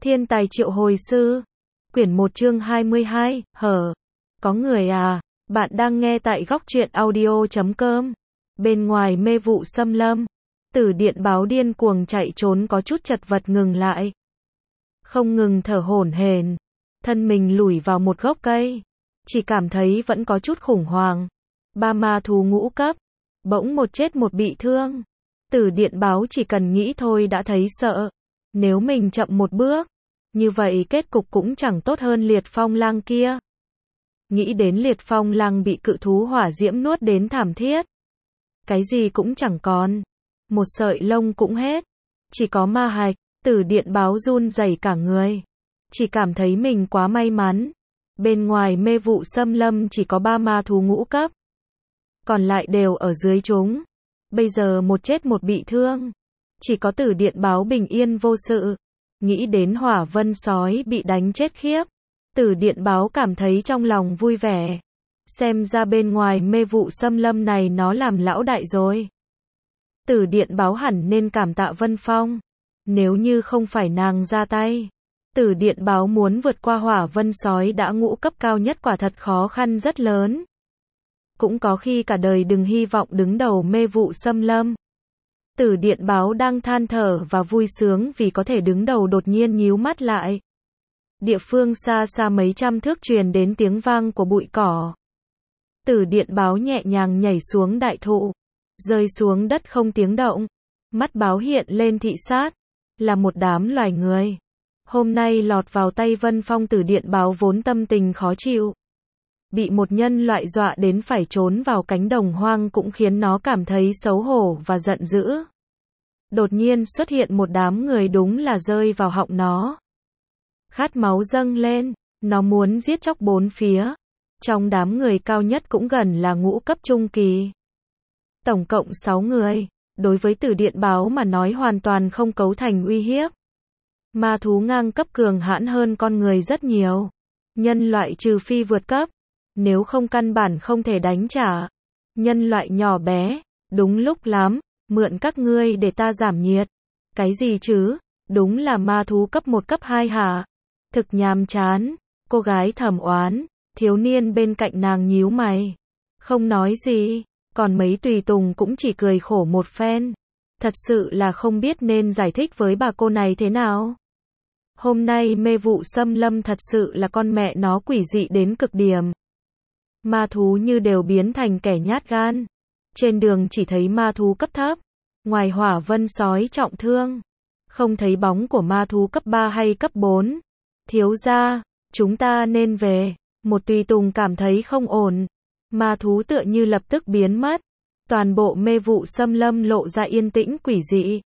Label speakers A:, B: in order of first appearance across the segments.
A: Thiên tài triệu hồi sư. Quyển 1 chương 22, Có người à, bạn đang nghe tại góc truyện audio.com. Bên ngoài mê vụ xâm lâm, Tử Điện Báo điên cuồng chạy trốn có chút chật vật ngừng lại. Không ngừng thở hổn hển, thân mình lủi vào một gốc cây, chỉ cảm thấy vẫn có chút khủng hoảng. Ba ma thú ngũ cấp, bỗng một chết một bị thương. Tử Điện Báo chỉ cần nghĩ thôi đã thấy sợ. Nếu mình chậm một bước, như vậy kết cục cũng chẳng tốt hơn Liệt Phong Lang kia. Nghĩ đến Liệt Phong Lang bị cự thú hỏa diễm nuốt đến thảm thiết. Cái gì cũng chẳng còn. Một sợi lông cũng hết. Chỉ có ma hạch. Tử Điện Báo run rẩy cả người. Chỉ cảm thấy mình quá may mắn. Bên ngoài mê vụ xâm lâm chỉ có 3 ma thú ngũ cấp. Còn lại đều ở dưới chúng. Bây giờ một chết một bị thương. Chỉ có Tử Điện Báo bình yên vô sự. Nghĩ đến Hỏa Vân sói bị đánh chết khiếp. Tử Điện Báo cảm thấy trong lòng vui vẻ. Xem ra bên ngoài mê vụ xâm lâm này nó làm lão đại rồi. Tử Điện Báo hẳn nên cảm tạ Vân Phong. Nếu như không phải nàng ra tay, Tử Điện Báo muốn vượt qua Hỏa Vân sói đã ngũ cấp cao nhất quả thật khó khăn rất lớn. Cũng có khi cả đời đừng hy vọng đứng đầu mê vụ xâm lâm. Tử Điện Báo đang than thở và vui sướng vì có thể đứng đầu đột nhiên nhíu mắt lại. Địa phương xa xa mấy trăm thước truyền đến tiếng vang của bụi cỏ. Tử Điện Báo nhẹ nhàng nhảy xuống đại thụ, rơi xuống đất không tiếng động. Mắt báo hiện lên thị sát, là một đám loài người. Hôm nay lọt vào tay Vân Phong. Tử Điện Báo vốn tâm tình khó chịu. Bị một nhân loại dọa đến phải trốn vào cánh đồng hoang cũng khiến nó cảm thấy xấu hổ và giận dữ. Đột nhiên xuất hiện một đám người đúng là rơi vào họng nó. Khát máu dâng lên, nó muốn giết chóc bốn phía. Trong đám người cao nhất cũng gần là ngũ cấp trung kỳ. Tổng cộng 6 người, đối với Tử Điện Báo mà nói hoàn toàn không cấu thành uy hiếp. Ma thú ngang cấp cường hãn hơn con người rất nhiều. Nhân loại trừ phi vượt cấp, nếu không căn bản không thể đánh trả. Nhân loại nhỏ bé, đúng lúc lắm, mượn các ngươi để ta giảm nhiệt. Cái gì chứ, đúng là ma thú cấp 1 cấp 2 hả? Thực nhàm chán, cô gái thầm oán, thiếu niên bên cạnh nàng nhíu mày. Không nói gì, còn mấy tùy tùng cũng chỉ cười khổ một phen. Thật sự là không biết nên giải thích với bà cô này thế nào. Hôm nay mê vụ xâm lâm thật sự là con mẹ nó quỷ dị đến cực điểm. Ma thú như đều biến thành kẻ nhát gan. Trên đường chỉ thấy ma thú cấp thấp. Ngoài Hỏa Vân sói trọng thương, không thấy bóng của ma thú cấp 3 hay cấp 4. Thiếu gia, chúng ta nên về. Một tùy tùng cảm thấy không ổn. Ma thú tựa như lập tức biến mất. Toàn bộ mê vụ xâm lâm lộ ra yên tĩnh quỷ dị.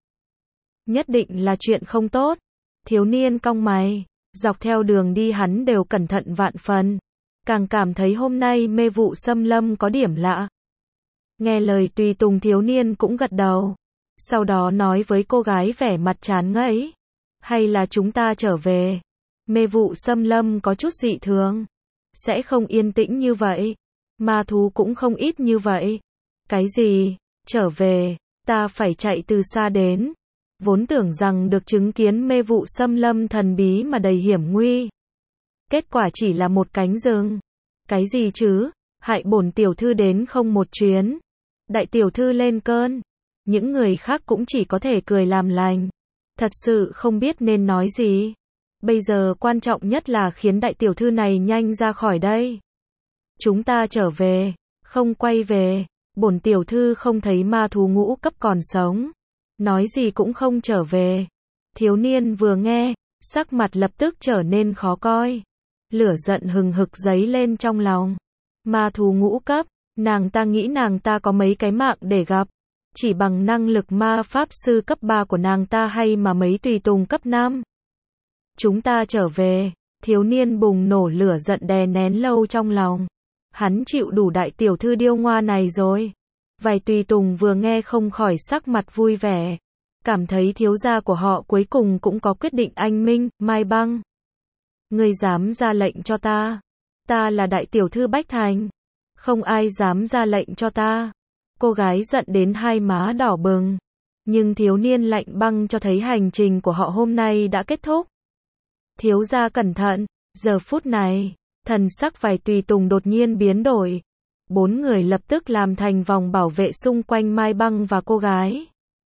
A: Nhất định là chuyện không tốt. Thiếu niên cong mày. Dọc theo đường đi hắn đều cẩn thận vạn phần. Càng cảm thấy hôm nay mê vụ xâm lâm có điểm lạ. Nghe lời tùy tùng thiếu niên cũng gật đầu. Sau đó nói với cô gái vẻ mặt chán ngấy. Hay là chúng ta trở về. Mê vụ xâm lâm có chút dị thường. Sẽ không yên tĩnh như vậy. Ma thú cũng không ít như vậy. Cái gì? Trở về? Ta phải chạy từ xa đến. Vốn tưởng rằng được chứng kiến mê vụ xâm lâm thần bí mà đầy hiểm nguy. Kết quả chỉ là một cánh rừng. Cái gì chứ? Hại bổn tiểu thư đến không một chuyến. Đại tiểu thư lên cơn. Những người khác cũng chỉ có thể cười làm lành. Thật sự không biết nên nói gì. Bây giờ quan trọng nhất là khiến đại tiểu thư này nhanh ra khỏi đây. Chúng ta trở về, không quay về. Bổn tiểu thư không thấy ma thú ngũ cấp còn sống. Nói gì cũng không trở về. Thiếu niên vừa nghe, sắc mặt lập tức trở nên khó coi. Lửa giận hừng hực dấy lên trong lòng. Ma thú ngũ cấp, nàng ta nghĩ nàng ta có mấy cái mạng để gặp. Chỉ bằng năng lực ma pháp sư cấp 3 của nàng ta hay mà mấy tùy tùng cấp 5. Chúng ta trở về. Thiếu niên bùng nổ lửa giận đè nén lâu trong lòng. Hắn chịu đủ đại tiểu thư điêu ngoa này rồi. Vài tùy tùng vừa nghe không khỏi sắc mặt vui vẻ. Cảm thấy thiếu gia của họ cuối cùng cũng có quyết định anh minh. Mai Băng, ngươi dám ra lệnh cho ta? Ta là đại tiểu thư Bách Thành. Không ai dám ra lệnh cho ta. Cô gái giận đến hai má đỏ bừng. Nhưng thiếu niên lạnh băng cho thấy hành trình của họ hôm nay đã kết thúc. Thiếu gia cẩn thận. Giờ phút này, thần sắc vài tùy tùng đột nhiên biến đổi. 4 người lập tức làm thành vòng bảo vệ xung quanh Mai Băng và cô gái.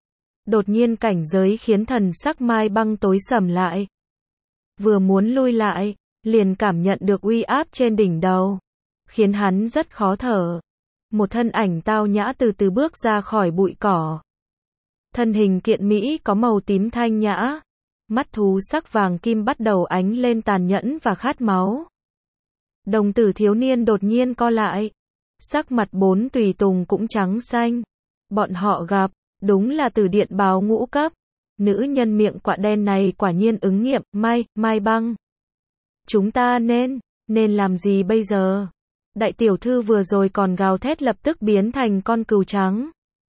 A: Đột nhiên cảnh giới khiến thần sắc Mai Băng tối sầm lại. Vừa muốn lui lại, liền cảm nhận được uy áp trên đỉnh đầu, khiến hắn rất khó thở. Một thân ảnh tao nhã từ từ bước ra khỏi bụi cỏ. Thân hình kiện mỹ có màu tím thanh nhã, mắt thú sắc vàng kim bắt đầu ánh lên tàn nhẫn và khát máu. Đồng tử thiếu niên đột nhiên co lại, sắc mặt 4 tùy tùng cũng trắng xanh. Bọn họ gặp, đúng là Tử Điện Báo ngũ cấp. Nữ nhân miệng quạ đen này quả nhiên ứng nghiệm. Mai Băng, chúng ta nên làm gì bây giờ? Đại tiểu thư vừa rồi còn gào thét lập tức biến thành con cừu trắng.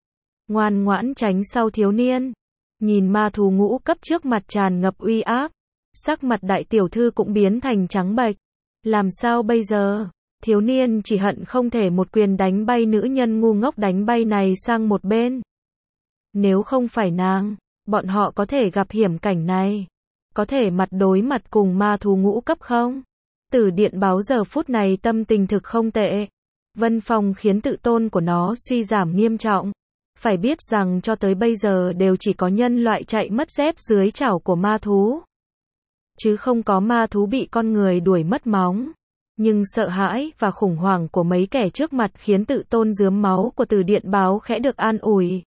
A: Ngoan ngoãn tránh sau thiếu niên. Nhìn ma thú ngũ cấp trước mặt tràn ngập uy áp, sắc mặt đại tiểu thư cũng biến thành trắng bệch. Làm sao bây giờ? Thiếu niên chỉ hận không thể một quyền đánh bay nữ nhân ngu ngốc đánh bay này sang một bên. Nếu không phải nàng, bọn họ có thể gặp hiểm cảnh này. Có thể mặt đối mặt cùng ma thú ngũ cấp không? Tử Điện Báo giờ phút này tâm tình thực không tệ. Vân Phong khiến tự tôn của nó suy giảm nghiêm trọng. Phải biết rằng cho tới bây giờ đều chỉ có nhân loại chạy mất dép dưới chảo của ma thú, chứ không có ma thú bị con người đuổi mất móng. Nhưng sợ hãi và khủng hoảng của mấy kẻ trước mặt khiến tự tôn rướm máu của Tử Điện Báo khẽ được an ủi.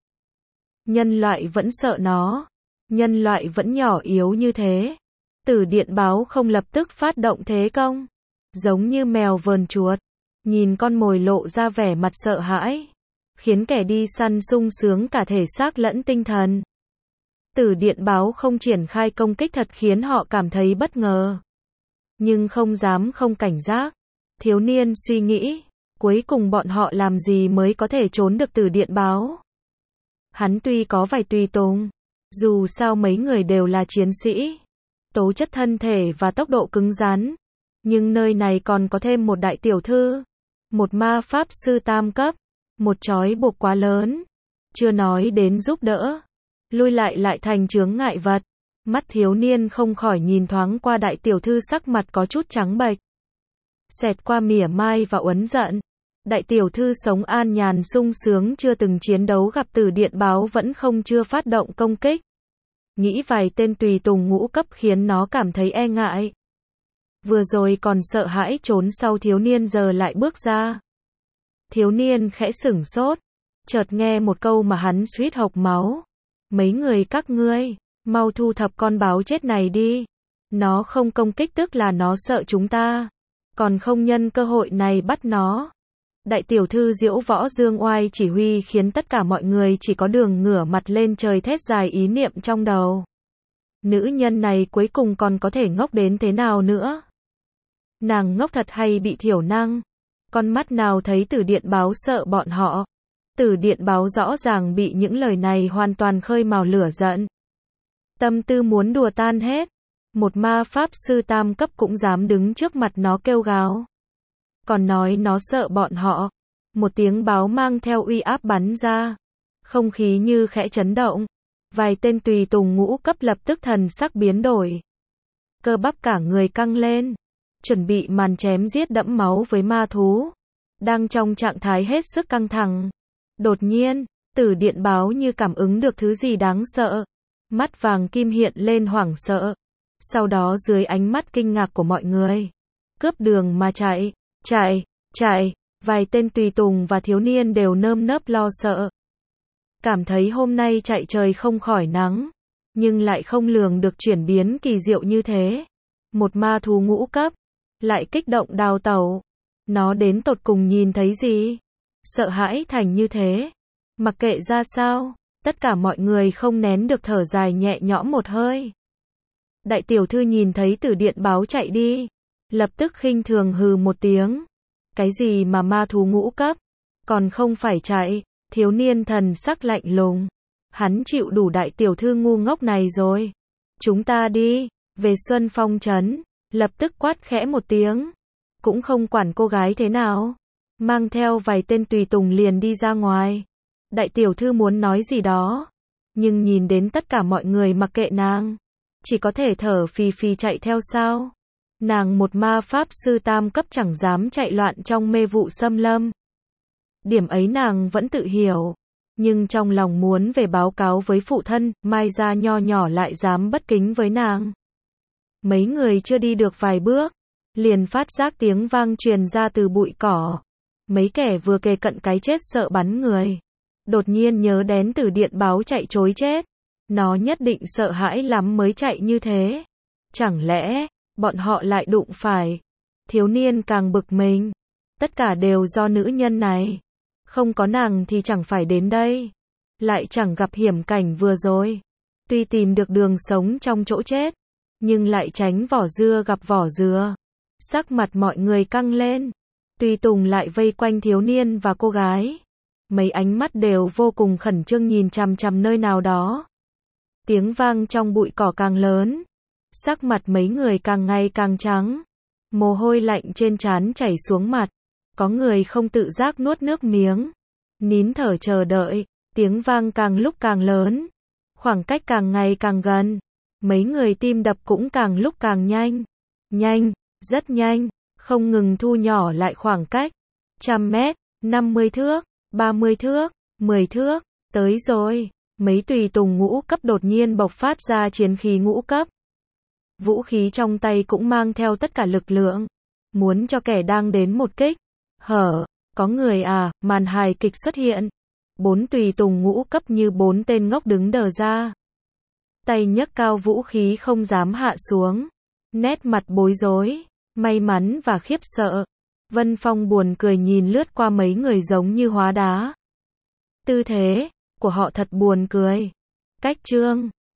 A: Nhân loại vẫn sợ nó. Nhân loại vẫn nhỏ yếu như thế. Tử Điện Báo không lập tức phát động thế công. Giống như mèo vờn chuột. Nhìn con mồi lộ ra vẻ mặt sợ hãi, khiến kẻ đi săn sung sướng cả thể xác lẫn tinh thần. Tử Điện Báo không triển khai công kích thật khiến họ cảm thấy bất ngờ. Nhưng không dám không cảnh giác. Thiếu niên suy nghĩ, cuối cùng bọn họ làm gì mới có thể trốn được Tử Điện Báo. Hắn tuy có vài tùy tùng, dù sao mấy người đều là chiến sĩ, tố chất thân thể và tốc độ cứng rắn. Nhưng nơi này còn có thêm một đại tiểu thư, một ma pháp sư tam cấp, một trói buộc quá lớn. Chưa nói đến giúp đỡ, lui lại thành chướng ngại vật. Mắt thiếu niên không khỏi nhìn thoáng qua đại tiểu thư sắc mặt có chút trắng bệch. Xẹt qua mỉa mai và uấn giận. Đại tiểu thư sống an nhàn sung sướng chưa từng chiến đấu gặp Tử Điện Báo vẫn không chưa phát động công kích. Nghĩ vài tên tùy tùng ngũ cấp khiến nó cảm thấy e ngại. Vừa rồi còn sợ hãi trốn sau thiếu niên giờ lại bước ra. Thiếu niên khẽ sửng sốt, chợt nghe một câu mà hắn suýt hộc máu. Mấy người các ngươi, mau thu thập con báo chết này đi. Nó không công kích tức là nó sợ chúng ta, còn không nhân cơ hội này bắt nó. Đại tiểu thư diễu võ dương oai chỉ huy khiến tất cả mọi người chỉ có đường ngửa mặt lên trời thét dài ý niệm trong đầu. Nữ nhân này cuối cùng còn có thể ngốc đến thế nào nữa? Nàng ngốc thật hay bị thiểu năng? Con mắt nào thấy Tử Điện Báo sợ bọn họ? Tử Điện Báo rõ ràng bị những lời này hoàn toàn khơi mào lửa giận. Tâm tư muốn đùa tan hết. Một ma pháp sư tam cấp cũng dám đứng trước mặt nó kêu gào. Còn nói nó sợ bọn họ. Một tiếng báo mang theo uy áp bắn ra. Không khí như khẽ chấn động. Vài tên tùy tùng ngũ cấp lập tức thần sắc biến đổi. Cơ bắp cả người căng lên. Chuẩn bị màn chém giết đẫm máu với ma thú. Đang trong trạng thái hết sức căng thẳng. Đột nhiên, Tử Điện Báo như cảm ứng được thứ gì đáng sợ. Mắt vàng kim hiện lên hoảng sợ. Sau đó dưới ánh mắt kinh ngạc của mọi người, cướp đường mà chạy. Vài tên tùy tùng và thiếu niên đều nơm nớp lo sợ. Cảm thấy hôm nay chạy trời không khỏi nắng. Nhưng lại không lường được chuyển biến kỳ diệu như thế. Một ma thú ngũ cấp lại kích động đào tẩu. Nó đến tột cùng nhìn thấy gì? Sợ hãi thành như thế. Mặc kệ ra sao, tất cả mọi người không nén được thở dài nhẹ nhõm một hơi. Đại tiểu thư nhìn thấy Tử Điện Báo chạy đi, lập tức khinh thường hừ một tiếng. Cái gì mà ma thú ngũ cấp? Còn không phải chạy. Thiếu niên thần sắc lạnh lùng. Hắn chịu đủ đại tiểu thư ngu ngốc này rồi. Chúng ta đi, về Xuân Phong trấn. Lập tức quát khẽ một tiếng. Cũng không quản cô gái thế nào. Mang theo vài tên tùy tùng liền đi ra ngoài. Đại tiểu thư muốn nói gì đó. Nhưng nhìn đến tất cả mọi người mặc kệ nàng. chỉ có thể thở phì phì chạy theo sao? Nàng một ma pháp sư tam cấp chẳng dám chạy loạn trong mê vụ xâm lâm. Điểm ấy nàng vẫn tự hiểu, nhưng trong lòng muốn về báo cáo với phụ thân, Mai Gia nho nhỏ lại dám bất kính với nàng. Mấy người chưa đi được vài bước, liền phát giác tiếng vang truyền ra từ bụi cỏ. Mấy kẻ vừa kề cận cái chết sợ bắn người. Đột nhiên nhớ đến Tử Điện báo chạy trối chết. Nó nhất định sợ hãi lắm mới chạy như thế. Chẳng lẽ, bọn họ lại đụng phải. Thiếu niên càng bực mình. Tất cả đều do nữ nhân này. Không có nàng thì chẳng phải đến đây. Lại chẳng gặp hiểm cảnh vừa rồi. Tuy tìm được đường sống trong chỗ chết, nhưng lại tránh vỏ dưa gặp vỏ dừa. Sắc mặt mọi người căng lên. Tùy tùng lại vây quanh thiếu niên và cô gái. Mấy ánh mắt đều vô cùng khẩn trương nhìn chằm chằm nơi nào đó. Tiếng vang trong bụi cỏ càng lớn. Sắc mặt mấy người càng ngày càng trắng. Mồ hôi lạnh trên trán chảy xuống mặt. Có người không tự giác nuốt nước miếng. Nín thở chờ đợi. Tiếng vang càng lúc càng lớn. Khoảng cách càng ngày càng gần. Mấy người tim đập cũng càng lúc càng nhanh. Nhanh, rất nhanh. Không ngừng thu nhỏ lại khoảng cách. 100 mét, 50 thước, 30 thước, 10 thước. Tới rồi. Mấy tùy tùng ngũ cấp đột nhiên bộc phát ra chiến khí ngũ cấp. Vũ khí trong tay cũng mang theo tất cả lực lượng. Muốn cho kẻ đang đến một kích. Hở, có người à, màn hài kịch xuất hiện. 4 tùy tùng ngũ cấp như 4 tên ngốc đứng đờ ra. Tay nhấc cao vũ khí không dám hạ xuống. Nét mặt bối rối, may mắn và khiếp sợ. Vân Phong buồn cười nhìn lướt qua mấy người giống như hóa đá. Tư thế của họ thật buồn cười. Cách trương